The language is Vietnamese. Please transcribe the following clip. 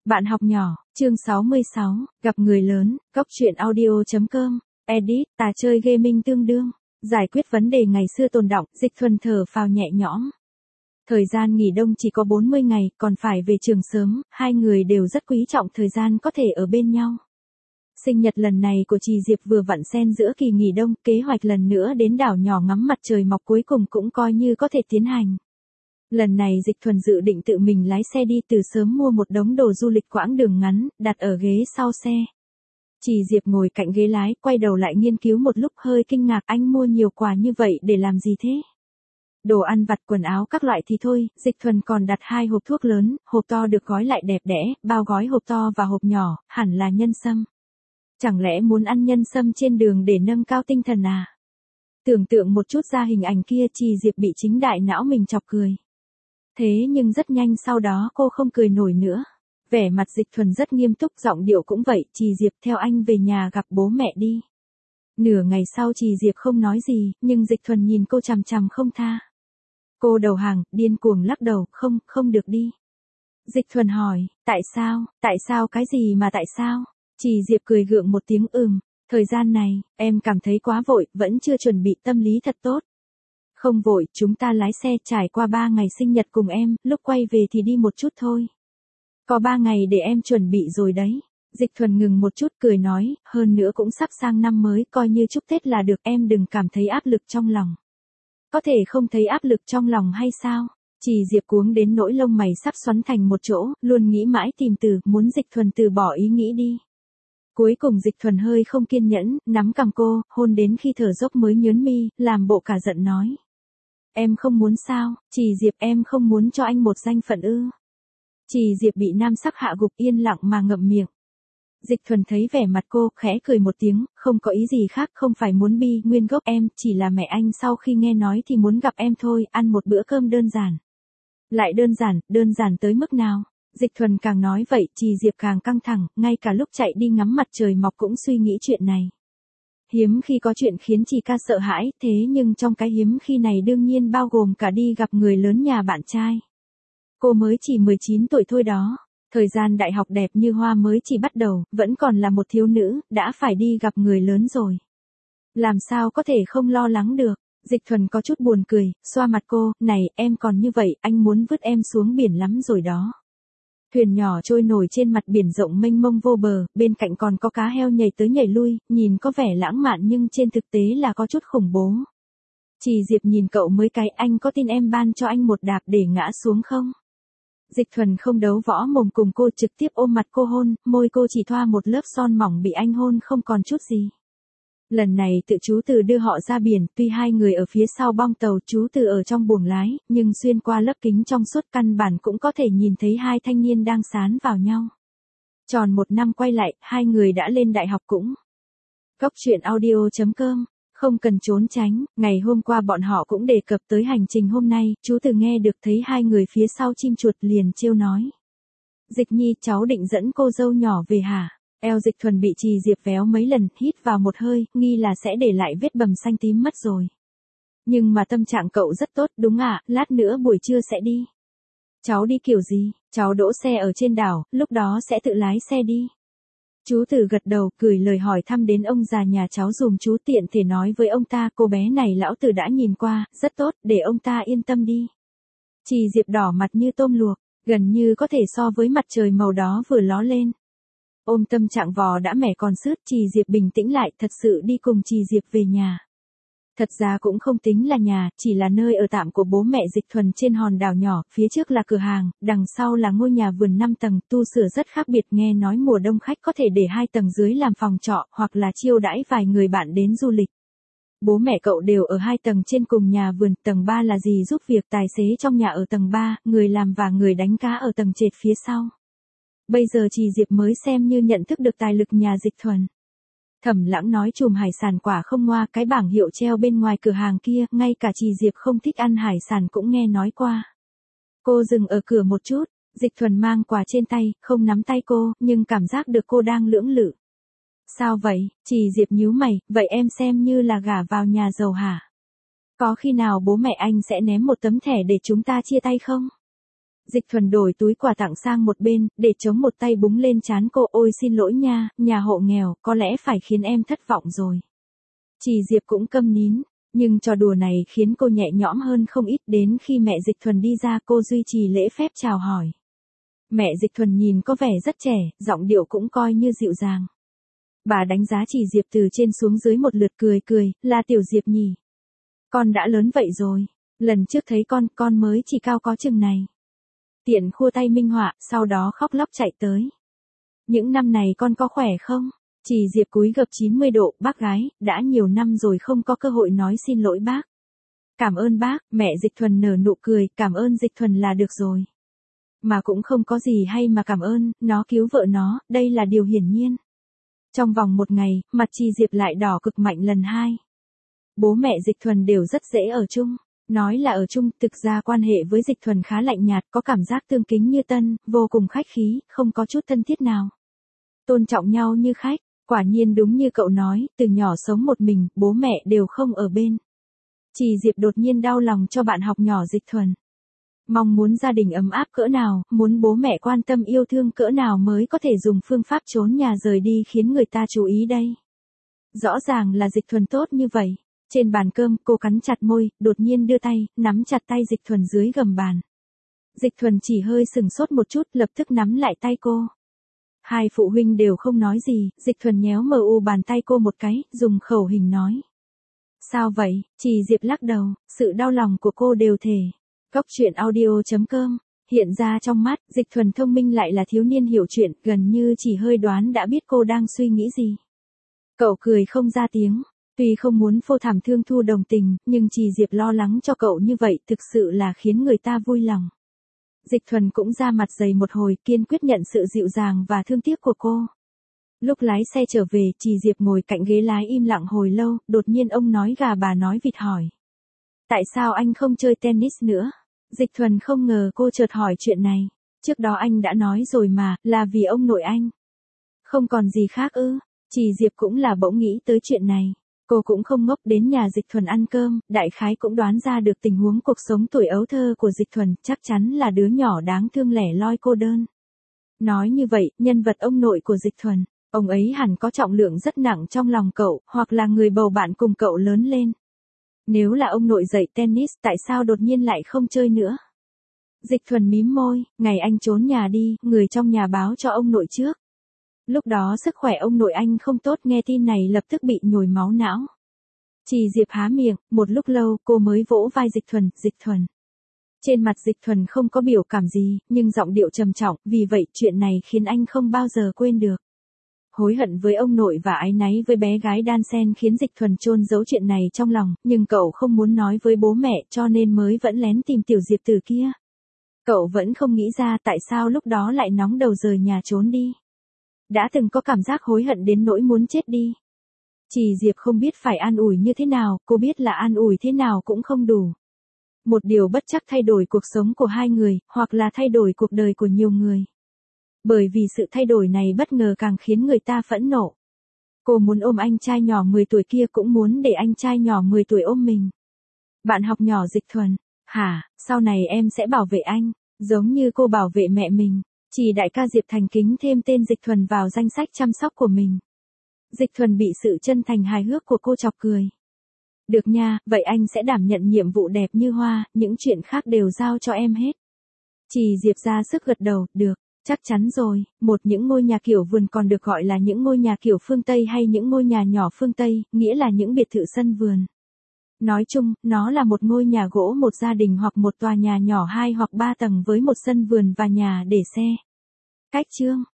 Bạn học nhỏ, chương 66, gặp người lớn, Cóc truyện audio.com, edit, tà chơi gaming tương đương, giải quyết vấn đề ngày xưa tồn đọng, Dịch Thuần thở phào nhẹ nhõm. Thời gian nghỉ đông chỉ có 40 ngày, còn phải về trường sớm, hai người đều rất quý trọng thời gian có thể ở bên nhau. Sinh nhật lần này của Trì Diệp vừa vặn xen giữa kỳ nghỉ đông, kế hoạch lần nữa đến đảo nhỏ ngắm mặt trời mọc cuối cùng cũng coi như có thể tiến hành. Lần này Dịch Thuần dự định tự mình lái xe đi, từ sớm mua một đống đồ du lịch quãng đường ngắn, đặt ở ghế sau xe. Trì Diệp ngồi cạnh ghế lái, quay đầu lại nghiên cứu một lúc, hơi kinh ngạc, anh mua nhiều quà như vậy để làm gì thế? Đồ ăn vặt, quần áo các loại thì thôi, Dịch Thuần còn đặt 2 hộp thuốc lớn, hộp to được gói lại đẹp đẽ, bao gói hộp to và hộp nhỏ, hẳn là nhân sâm. Chẳng lẽ muốn ăn nhân sâm trên đường để nâng cao tinh thần à? Tưởng tượng một chút ra hình ảnh kia, Trì Diệp bị chính đại não mình chọc cười. Thế nhưng rất nhanh sau đó cô không cười nổi nữa. Vẻ mặt Dịch Thuần rất nghiêm túc, giọng điệu cũng vậy, Trì Diệp theo anh về nhà gặp bố mẹ đi. Nửa ngày sau Trì Diệp không nói gì, nhưng Dịch Thuần nhìn cô chằm chằm không tha. Cô đầu hàng, điên cuồng lắc đầu, không được đi. Dịch Thuần hỏi, tại sao cái gì mà tại sao? Trì Diệp cười gượng một tiếng, thời gian này, em cảm thấy quá vội, vẫn chưa chuẩn bị tâm lý thật tốt. Không vội, chúng ta lái xe trải qua 3 ngày sinh nhật cùng em, lúc quay về thì đi một chút thôi. Có 3 ngày để em chuẩn bị rồi đấy. Dịch Thuần ngừng một chút cười nói, hơn nữa cũng sắp sang năm mới, coi như chúc Tết là được, em đừng cảm thấy áp lực trong lòng. Có thể không thấy áp lực trong lòng hay sao? Trì Diệp cuống đến nỗi lông mày sắp xoắn thành một chỗ, luôn nghĩ mãi tìm từ, muốn Dịch Thuần từ bỏ ý nghĩ đi. Cuối cùng Dịch Thuần hơi không kiên nhẫn, nắm cằm cô, hôn đến khi thở dốc mới nhớn mi, làm bộ cả giận nói. Em không muốn sao? Trì Diệp, em không muốn cho anh một danh phận ư? Trì Diệp bị nam sắc hạ gục, yên lặng mà ngậm miệng. Dịch Thuần thấy vẻ mặt cô, khẽ cười một tiếng, không có ý gì khác, không phải muốn bi nguyên gốc em, chỉ là mẹ anh sau khi nghe nói thì muốn gặp em thôi, ăn một bữa cơm đơn giản. Lại đơn giản tới mức nào? Dịch Thuần càng nói vậy, Trì Diệp càng căng thẳng, ngay cả lúc chạy đi ngắm mặt trời mọc cũng suy nghĩ chuyện này. Hiếm khi có chuyện khiến Trì ca sợ hãi, thế nhưng trong cái hiếm khi này đương nhiên bao gồm cả đi gặp người lớn nhà bạn trai. Cô mới chỉ 19 tuổi thôi đó. Thời gian đại học đẹp như hoa mới chỉ bắt đầu, vẫn còn là một thiếu nữ, đã phải đi gặp người lớn rồi. Làm sao có thể không lo lắng được? Dịch Thuần có chút buồn cười, xoa mặt cô, này, em còn như vậy, anh muốn vứt em xuống biển lắm rồi đó. Thuyền nhỏ trôi nổi trên mặt biển rộng mênh mông vô bờ, bên cạnh còn có cá heo nhảy tới nhảy lui, nhìn có vẻ lãng mạn nhưng trên thực tế là có chút khủng bố. Trì Diệp nhìn cậu mới cái, anh có tin em ban cho anh một đạp để ngã xuống không? Dịch Thuần không đấu võ mồm cùng cô, trực tiếp ôm mặt cô hôn, môi cô chỉ thoa một lớp son mỏng bị anh hôn không còn chút gì. Lần này tự chú Từ đưa họ ra biển, tuy hai người ở phía sau bong tàu, chú Từ ở trong buồng lái, nhưng xuyên qua lớp kính trong suốt căn bản cũng có thể nhìn thấy hai thanh niên đang sán vào nhau. Tròn 1 năm quay lại, hai người đã lên đại học cũng. Cóc truyện audio.com. Không cần trốn tránh, ngày hôm qua bọn họ cũng đề cập tới hành trình hôm nay, chú Từ nghe được thấy hai người phía sau chim chuột liền trêu nói. Dịch Nhi, cháu định dẫn cô dâu nhỏ về hả? Eo Dịch Thuần bị Trì Diệp véo mấy lần, hít vào một hơi, nghi là sẽ để lại vết bầm xanh tím mất rồi. Nhưng mà tâm trạng cậu rất tốt, đúng ạ, lát nữa buổi trưa sẽ đi. Cháu đi kiểu gì? Cháu đỗ xe ở trên đảo, lúc đó sẽ tự lái xe đi. Chú Từ gật đầu, gửi lời hỏi thăm đến ông già nhà cháu dùm chú, tiện thể nói với ông ta, cô bé này lão Từ đã nhìn qua, rất tốt, để ông ta yên tâm đi. Trì Diệp đỏ mặt như tôm luộc, gần như có thể so với mặt trời màu đó vừa ló lên. Ôm tâm trạng vò đã mẻ còn sứt, Trì Diệp bình tĩnh lại, thật sự đi cùng Trì Diệp về nhà. Thật ra cũng không tính là nhà, chỉ là nơi ở tạm của bố mẹ Dịch Thuần trên hòn đảo nhỏ, phía trước là cửa hàng, đằng sau là ngôi nhà vườn 5 tầng, tu sửa rất khác biệt, nghe nói mùa đông khách có thể để 2 tầng dưới làm phòng trọ, hoặc là chiêu đãi vài người bạn đến du lịch. Bố mẹ cậu đều ở 2 tầng trên cùng nhà vườn, tầng 3 là gì giúp việc tài xế trong nhà ở tầng 3, người làm và người đánh cá ở tầng trệt phía sau. Bây giờ Trì Diệp mới xem như nhận thức được tài lực nhà Dịch Thuần. Thẩm Lãng nói chùm hải sản quả không ngoa, cái bảng hiệu treo bên ngoài cửa hàng kia, ngay cả Trì Diệp không thích ăn hải sản cũng nghe nói qua. Cô dừng ở cửa một chút, Dịch Thuần mang quà trên tay, không nắm tay cô, nhưng cảm giác được cô đang lưỡng lự. Sao vậy? Trì Diệp nhíu mày, vậy em xem như là gả vào nhà giàu hả? Có khi nào bố mẹ anh sẽ ném một tấm thẻ để chúng ta chia tay không? Dịch Thuần đổi túi quà tặng sang một bên, để chống một tay búng lên trán cô. Ôi xin lỗi nha, nhà hộ nghèo, có lẽ phải khiến em thất vọng rồi. Chị Diệp cũng câm nín, nhưng trò đùa này khiến cô nhẹ nhõm hơn không ít. Đến khi mẹ Dịch Thuần đi ra, cô duy trì lễ phép chào hỏi. Mẹ Dịch Thuần nhìn có vẻ rất trẻ, giọng điệu cũng coi như dịu dàng. Bà đánh giá chị Diệp từ trên xuống dưới một lượt, cười, là Tiểu Diệp nhỉ? Con đã lớn vậy rồi, lần trước thấy con mới chỉ cao có chừng này. Tiện khua tay minh họa, sau đó khóc lóc chạy tới. Những năm này con có khỏe không? Chị Diệp cúi gập 90 độ, bác gái, đã nhiều năm rồi không có cơ hội nói xin lỗi bác. Cảm ơn bác, mẹ Dịch Thuần nở nụ cười, cảm ơn Dịch Thuần là được rồi. Mà cũng không có gì hay mà cảm ơn, nó cứu vợ nó, đây là điều hiển nhiên. Trong vòng một ngày, mặt chị Diệp lại đỏ cực mạnh lần hai. Bố mẹ Dịch Thuần đều rất dễ ở chung. Nói là ở chung, thực ra quan hệ với Dịch Thuần khá lạnh nhạt, có cảm giác tương kính như tân, vô cùng khách khí, không có chút thân thiết nào. Tôn trọng nhau như khách, quả nhiên đúng như cậu nói, từ nhỏ sống một mình, bố mẹ đều không ở bên. Chị Diệp đột nhiên đau lòng cho bạn học nhỏ Dịch Thuần. Mong muốn gia đình ấm áp cỡ nào, muốn bố mẹ quan tâm yêu thương cỡ nào mới có thể dùng phương pháp trốn nhà rời đi khiến người ta chú ý đây. Rõ ràng là Dịch Thuần tốt như vậy. Trên bàn cơm, cô cắn chặt môi, đột nhiên đưa tay, nắm chặt tay Dịch Thuần dưới gầm bàn. Dịch Thuần chỉ hơi sừng sốt một chút, lập tức nắm lại tay cô. Hai phụ huynh đều không nói gì, Dịch Thuần nhéo mờ u bàn tay cô một cái, dùng khẩu hình nói. Sao vậy? Chị Diệp lắc đầu, sự đau lòng của cô đều thể. Cóc truyện audio.com. Hiện ra trong mắt, Dịch Thuần thông minh lại là thiếu niên hiểu chuyện, gần như chỉ hơi đoán đã biết cô đang suy nghĩ gì. Cậu cười không ra tiếng. Tuy không muốn phô thảm thương thu đồng tình, nhưng chị Diệp lo lắng cho cậu như vậy thực sự là khiến người ta vui lòng. Dịch Thuần cũng ra mặt dày một hồi, kiên quyết nhận sự dịu dàng và thương tiếc của cô. Lúc lái xe trở về, chị Diệp ngồi cạnh ghế lái im lặng hồi lâu, đột nhiên ông nói gà bà nói vịt hỏi. Tại sao anh không chơi tennis nữa? Dịch Thuần không ngờ cô chợt hỏi chuyện này. Trước đó anh đã nói rồi mà, là vì ông nội anh. Không còn gì khác ư? Chị Diệp cũng là bỗng nghĩ tới chuyện này. Cô cũng không ngốc, đến nhà Dịch Thuần ăn cơm, đại khái cũng đoán ra được tình huống cuộc sống tuổi ấu thơ của Dịch Thuần, chắc chắn là đứa nhỏ đáng thương lẻ loi cô đơn. Nói như vậy, nhân vật ông nội của Dịch Thuần, ông ấy hẳn có trọng lượng rất nặng trong lòng cậu, hoặc là người bầu bạn cùng cậu lớn lên. Nếu là ông nội dạy tennis, tại sao đột nhiên lại không chơi nữa? Dịch Thuần mím môi, ngày anh trốn nhà đi, người trong nhà báo cho ông nội trước. Lúc đó sức khỏe ông nội anh không tốt, nghe tin này lập tức bị nhồi máu não. Chị Diệp há miệng, một lúc lâu cô mới vỗ vai Dịch Thuần. Trên mặt Dịch Thuần không có biểu cảm gì, nhưng giọng điệu trầm trọng, vì vậy chuyện này khiến anh không bao giờ quên được. Hối hận với ông nội và áy náy với bé gái đan sen khiến Dịch Thuần chôn giấu chuyện này trong lòng, nhưng cậu không muốn nói với bố mẹ cho nên mới vẫn lén tìm Tiểu Diệp từ kia. Cậu vẫn không nghĩ ra tại sao lúc đó lại nóng đầu rời nhà trốn đi. Đã từng có cảm giác hối hận đến nỗi muốn chết đi. Chị Diệp không biết phải an ủi như thế nào, cô biết là an ủi thế nào cũng không đủ. Một điều bất chắc thay đổi cuộc sống của hai người, hoặc là thay đổi cuộc đời của nhiều người. Bởi vì sự thay đổi này bất ngờ càng khiến người ta phẫn nộ. Cô muốn ôm anh trai nhỏ 10 tuổi kia, cũng muốn để anh trai nhỏ 10 tuổi ôm mình. Bạn học nhỏ Dịch Thuần, hả, sau này em sẽ bảo vệ anh, giống như cô bảo vệ mẹ mình. Chị đại ca Diệp thành kính thêm tên Dịch Thuần vào danh sách chăm sóc của mình. Dịch Thuần bị sự chân thành hài hước của cô chọc cười. Được nha, vậy anh sẽ đảm nhận nhiệm vụ đẹp như hoa, những chuyện khác đều giao cho em hết. Chị Diệp ra sức gật đầu, được, chắc chắn rồi, những ngôi nhà kiểu vườn còn được gọi là những ngôi nhà kiểu phương Tây hay những ngôi nhà nhỏ phương Tây, nghĩa là những biệt thự sân vườn. Nói chung, nó là một ngôi nhà gỗ một gia đình hoặc một tòa nhà nhỏ 2 hoặc 3 tầng với một sân vườn và nhà để xe. Cách chương